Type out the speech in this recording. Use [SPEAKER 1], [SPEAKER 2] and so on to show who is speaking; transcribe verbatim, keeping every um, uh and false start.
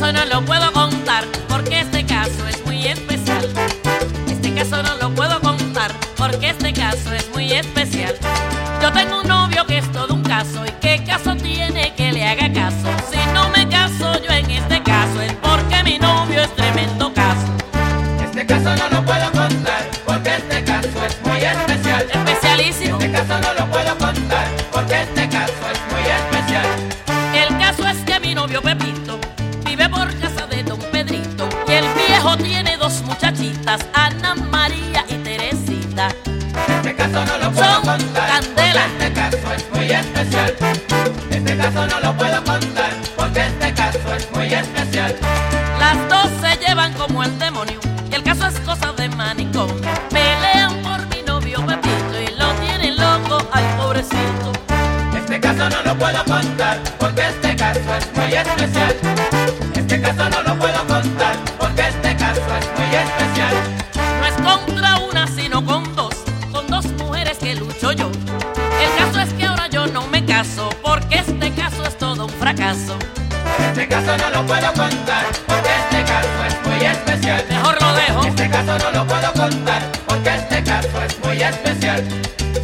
[SPEAKER 1] caso no lo puedo contar porque este caso es muy especial. Este caso no lo puedo contar porque este caso es muy especial. Yo tengo un novio que es todo un caso. ¿Y qué caso tiene que le haga caso? Si no me caso yo en este caso es porque mi novio es tremendo caso.
[SPEAKER 2] Este caso no lo puedo contar porque este caso es muy especial.
[SPEAKER 1] Especialísimo.
[SPEAKER 2] Este caso no lo puedo contar porque este caso es muy especial.
[SPEAKER 1] El caso es que mi novio Pepito vive por casa de don Pedrito y el viejo tiene dos muchachitas, Ana María y Teresita.
[SPEAKER 2] Este caso no lo puedo
[SPEAKER 1] Son
[SPEAKER 2] contar
[SPEAKER 1] candela.
[SPEAKER 2] porque este caso es muy especial. Este caso no lo puedo contar porque este caso es muy especial.
[SPEAKER 1] Las dos se llevan como el demonio y el caso es cosa de manicomio. Pelean por mi novio Pepito y lo tienen loco, ay pobrecito.
[SPEAKER 2] Este caso no lo puedo contar porque este caso es muy especial. Este caso no lo puedo contar porque este caso es muy especial.
[SPEAKER 1] No es contra una sino con dos, con dos mujeres que lucho yo. El caso es que ahora yo no me caso porque este caso es todo un fracaso.
[SPEAKER 2] Este caso no lo puedo contar porque este caso es muy especial.
[SPEAKER 1] Mejor lo dejo.
[SPEAKER 2] Este caso no lo puedo contar porque este caso es muy especial.